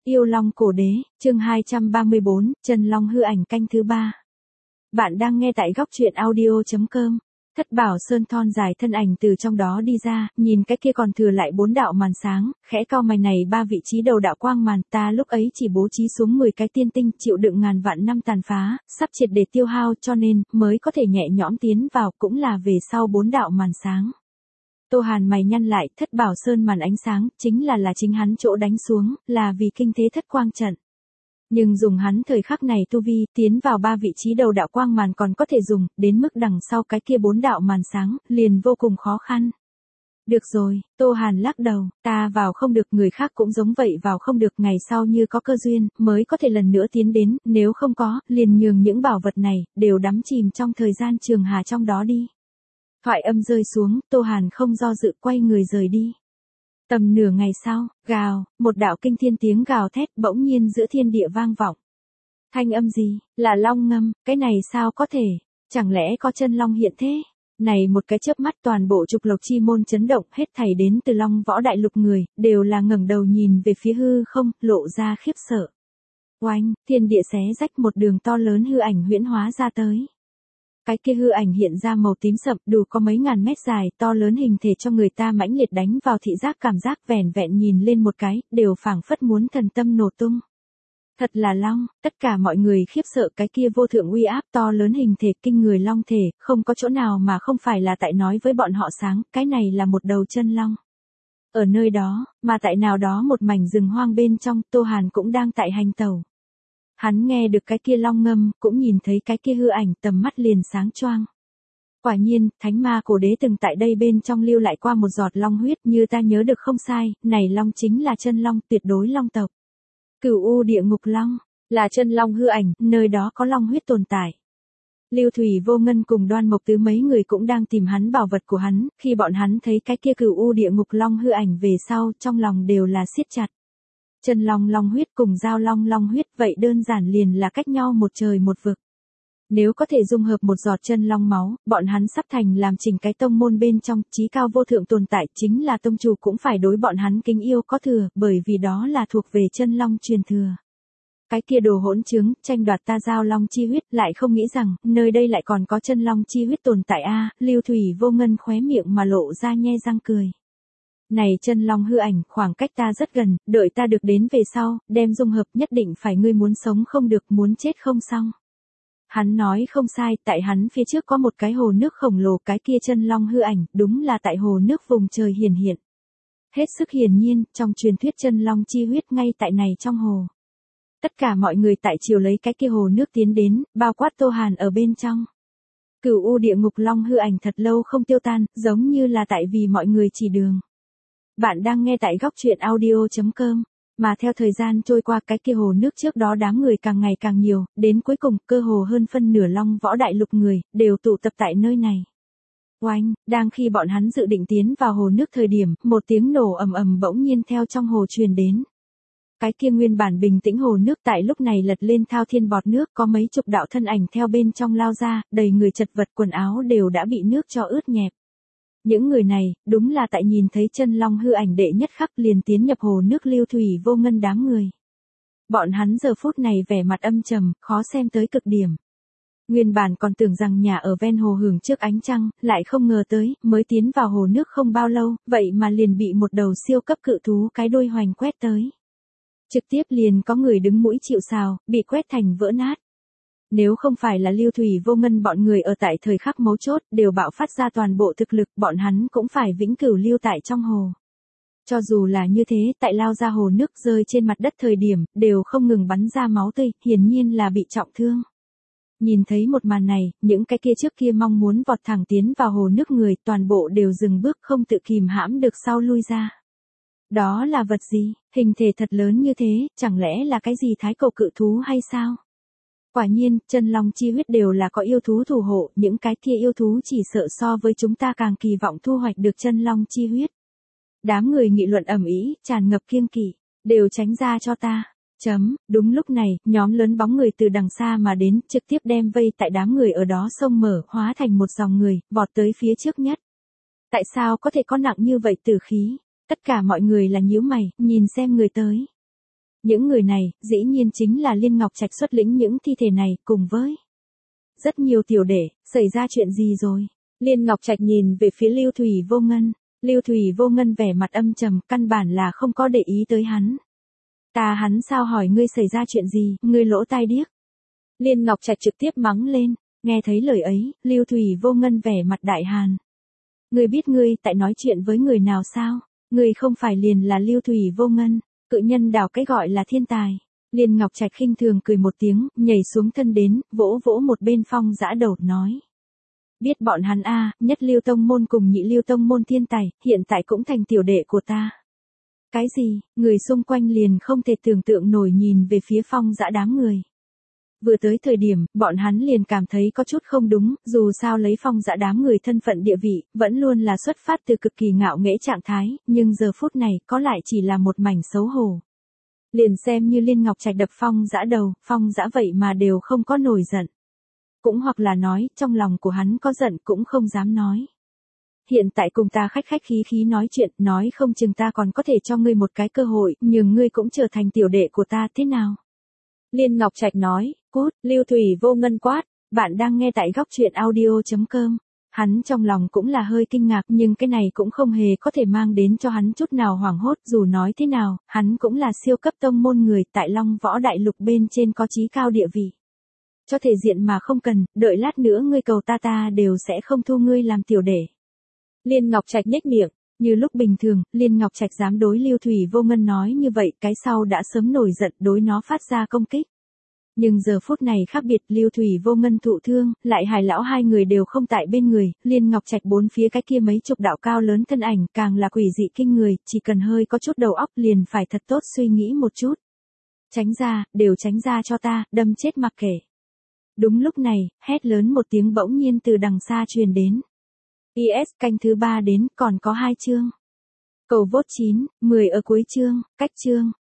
Yêu Long Cổ Đế, chương 234, Chân Long hư ảnh canh thứ 3. Bạn đang nghe tại góc truyện audio.com. Thất Bảo Sơn thon dài thân ảnh từ trong đó đi ra, nhìn cái kia còn thừa lại 4 đạo màn sáng, khẽ cau mày này 3 vị trí đầu đạo quang màn, ta lúc ấy chỉ bố trí xuống 10 cái tiên tinh, chịu đựng ngàn vạn năm tàn phá, sắp triệt để tiêu hao, cho nên mới có thể nhẹ nhõm tiến vào, cũng là về sau 4 đạo màn sáng. Tô Hàn mày nhăn lại, Thất Bảo Sơn màn ánh sáng, chính là chính hắn chỗ đánh xuống, là vì kinh thế thất quang trận. Nhưng dùng hắn thời khắc này tu vi, tiến vào 3 vị trí đầu đạo quang màn còn có thể dùng, đến mức đằng sau cái kia 4 đạo màn sáng, liền vô cùng khó khăn. Được rồi, Tô Hàn lắc đầu, ta vào không được, người khác cũng giống vậy vào không được, ngày sau như có cơ duyên, mới có thể lần nữa tiến đến, nếu không có, liền nhường những bảo vật này, đều đắm chìm trong thời gian trường hà trong đó đi. Thoại âm rơi xuống, Tô Hàn không do dự quay người rời đi. Tầm nửa ngày sau, gào, một đạo kinh thiên tiếng gào thét bỗng nhiên giữa thiên địa vang vọng. Thanh âm gì? Là long ngâm, cái này sao có thể? Chẳng lẽ có chân long hiện thế? Này một cái chớp mắt toàn bộ trục lộc chi môn chấn động, hết thảy đến từ Long Võ Đại Lục người, đều là ngẩng đầu nhìn về phía hư không, lộ ra khiếp sợ. Oanh, thiên địa xé rách, một đường to lớn hư ảnh huyễn hóa ra tới. Cái kia hư ảnh hiện ra màu tím sậm, đủ có mấy ngàn mét dài, to lớn hình thể cho người ta mãnh liệt đánh vào thị giác, cảm giác vẻn vẹn nhìn lên một cái, đều phảng phất muốn thần tâm nổ tung. Thật là long, tất cả mọi người khiếp sợ, cái kia vô thượng uy áp to lớn hình thể kinh người long thể, không có chỗ nào mà không phải là tại nói với bọn họ sáng, cái này là một đầu chân long. Ở nơi đó, mà tại nào đó một mảnh rừng hoang bên trong, Tô Hàn cũng đang tại hành tẩu. Hắn nghe được cái kia long ngâm, cũng nhìn thấy cái kia hư ảnh, tầm mắt liền sáng choang. Quả nhiên, Thánh Ma Cổ Đế từng tại đây bên trong lưu lại qua một giọt long huyết, như ta nhớ được không sai, này long chính là chân long, tuyệt đối long tộc. Cửu U Địa Ngục Long, là chân long hư ảnh, nơi đó có long huyết tồn tại. Lưu Thủy Vô Ngân cùng Đoan Mộc Tứ mấy người cũng đang tìm hắn bảo vật của hắn, khi bọn hắn thấy cái kia Cửu U Địa Ngục Long hư ảnh về sau, trong lòng đều là siết chặt. Chân long long huyết cùng giao long long huyết, vậy đơn giản liền là cách nhau một trời một vực. Nếu có thể dung hợp một giọt chân long máu, bọn hắn sắp thành làm chỉnh cái tông môn bên trong, chí cao vô thượng tồn tại, chính là tông chủ cũng phải đối bọn hắn kính yêu có thừa, bởi vì đó là thuộc về chân long truyền thừa. Cái kia đồ hỗn chứng, tranh đoạt ta giao long chi huyết, lại không nghĩ rằng, nơi đây lại còn có chân long chi huyết tồn tại a. Lưu Thủy Vô Ngân khóe miệng mà lộ ra nhe răng cười. Này chân long hư ảnh, khoảng cách ta rất gần, đợi ta được đến về sau, đem dung hợp, nhất định phải, ngươi muốn sống không được, muốn chết không xong. Hắn nói không sai, tại hắn phía trước có một cái hồ nước khổng lồ, cái kia chân long hư ảnh, đúng là tại hồ nước vùng trời hiển hiện. Hết sức hiển nhiên, trong truyền thuyết chân long chi huyết ngay tại này trong hồ. Tất cả mọi người tại chiều lấy cái kia hồ nước tiến đến, bao quát Tô Hàn ở bên trong. Cửu U Địa Ngục Long hư ảnh thật lâu không tiêu tan, giống như là tại vì mọi người chỉ đường. Bạn đang nghe tại góc truyện audio.com, mà theo thời gian trôi qua, cái kia hồ nước trước đó đám người càng ngày càng nhiều, đến cuối cùng, cơ hồ hơn phân nửa Long Võ Đại Lục người, đều tụ tập tại nơi này. Oanh, đang khi bọn hắn dự định tiến vào hồ nước thời điểm, một tiếng nổ ầm ầm bỗng nhiên theo trong hồ truyền đến. Cái kia nguyên bản bình tĩnh hồ nước tại lúc này lật lên thao thiên bọt nước, có mấy chục đạo thân ảnh theo bên trong lao ra, đầy người chật vật, quần áo đều đã bị nước cho ướt nhẹp. Những người này, đúng là tại nhìn thấy chân long hư ảnh đệ nhất khắc liền tiến nhập hồ nước Lưu Thủy Vô Ngân đám người. Bọn hắn giờ phút này vẻ mặt âm trầm, khó xem tới cực điểm. Nguyên bản còn tưởng rằng nhà ở ven hồ hưởng trước ánh trăng, lại không ngờ tới, mới tiến vào hồ nước không bao lâu, vậy mà liền bị một đầu siêu cấp cự thú cái đuôi hoành quét tới. Trực tiếp liền có người đứng mũi chịu sào, bị quét thành vỡ nát. Nếu không phải là Lưu Thủy Vô Ngân bọn người ở tại thời khắc mấu chốt, đều bạo phát ra toàn bộ thực lực, bọn hắn cũng phải vĩnh cửu lưu tại trong hồ. Cho dù là như thế, tại lao ra hồ nước rơi trên mặt đất thời điểm, đều không ngừng bắn ra máu tươi, hiển nhiên là bị trọng thương. Nhìn thấy một màn này, những cái kia trước kia mong muốn vọt thẳng tiến vào hồ nước người, toàn bộ đều dừng bước, không tự kìm hãm được sau lui ra. Đó là vật gì? Hình thể thật lớn như thế, chẳng lẽ là cái gì thái cổ cự thú hay sao? Quả nhiên, chân long chi huyết đều là có yêu thú thủ hộ, những cái kia yêu thú chỉ sợ so với chúng ta càng kỳ vọng thu hoạch được chân long chi huyết. Đám người nghị luận ầm ĩ, tràn ngập kiêng kỵ, đều tránh ra cho ta. Đúng lúc này, nhóm lớn bóng người từ đằng xa mà đến, trực tiếp đem vây tại đám người ở đó xông mở, hóa thành một dòng người, vọt tới phía trước nhất. Tại sao có thể có nặng như vậy tử khí? Tất cả mọi người là nhíu mày, nhìn xem người tới. Những người này, dĩ nhiên chính là Liên Ngọc Trạch xuất lĩnh những thi thể này, cùng với rất nhiều tiểu đệ, xảy ra chuyện gì rồi? Liên Ngọc Trạch nhìn về phía Lưu Thủy Vô Ngân. Lưu Thủy Vô Ngân vẻ mặt âm trầm, căn bản là không có để ý tới hắn. Hắn sao hỏi ngươi xảy ra chuyện gì, ngươi lỗ tai điếc. Liên Ngọc Trạch trực tiếp mắng lên, nghe thấy lời ấy, Lưu Thủy Vô Ngân vẻ mặt đại hàn. Ngươi biết ngươi tại nói chuyện với người nào sao? Ngươi không phải liền là Lưu Thủy Vô Ngân, cự nhân đảo cái gọi là thiên tài. Liên Ngọc Trạch khinh thường cười một tiếng, nhảy xuống thân đến, vỗ vỗ một bên Phong Dã đầu, nói. Biết bọn hắn nhất Lưu Tông Môn cùng nhị Lưu Tông Môn thiên tài, hiện tại cũng thành tiểu đệ của ta. Cái gì? Người xung quanh liền không thể tưởng tượng nổi nhìn về phía Phong Dã đám người. Vừa tới thời điểm, bọn hắn liền cảm thấy có chút không đúng, dù sao lấy Phong Dã đám người thân phận địa vị, vẫn luôn là xuất phát từ cực kỳ ngạo nghễ trạng thái, nhưng giờ phút này có lại chỉ là một mảnh xấu hổ. Liền xem như Liên Ngọc Trạch đập Phong Dã đầu, Phong Dã vậy mà đều không có nổi giận. Cũng hoặc là nói, trong lòng của hắn có giận cũng không dám nói. Hiện tại cùng ta khách khách khí khí nói chuyện, nói không chừng ta còn có thể cho ngươi một cái cơ hội, nhưng ngươi cũng trở thành tiểu đệ của ta thế nào? Liên Ngọc Trạch nói, cút. Lưu Thủy Vô Ngân quát, bạn đang nghe tại góc truyện audio.com. Hắn trong lòng cũng là hơi kinh ngạc, nhưng cái này cũng không hề có thể mang đến cho hắn chút nào hoảng hốt, dù nói thế nào, hắn cũng là siêu cấp tông môn người tại Long Võ Đại Lục bên trên có chí cao địa vị. Cho thể diện mà không cần, đợi lát nữa ngươi cầu ta đều sẽ không thu ngươi làm tiểu đệ. Liên Ngọc Trạch nhếch miệng, như lúc bình thường, Liên Ngọc Trạch dám đối Lưu Thủy Vô Ngân nói như vậy, cái sau đã sớm nổi giận đối nó phát ra công kích. Nhưng giờ phút này khác biệt, Lưu Thủy Vô Ngân thụ thương, lại Hải lão hai người đều không tại bên người, Liên Ngọc Trạch bốn phía cái kia mấy chục đạo cao lớn thân ảnh càng là quỷ dị kinh người, chỉ cần hơi có chút đầu óc liền phải thật tốt suy nghĩ một chút. Tránh ra, đều tránh ra cho ta, đâm chết mặc kệ. Đúng lúc này, hét lớn một tiếng bỗng nhiên từ đằng xa truyền đến. IS canh thứ 3 đến, còn có 2 chương. Cầu vote 9, 10 ở cuối chương, cách chương.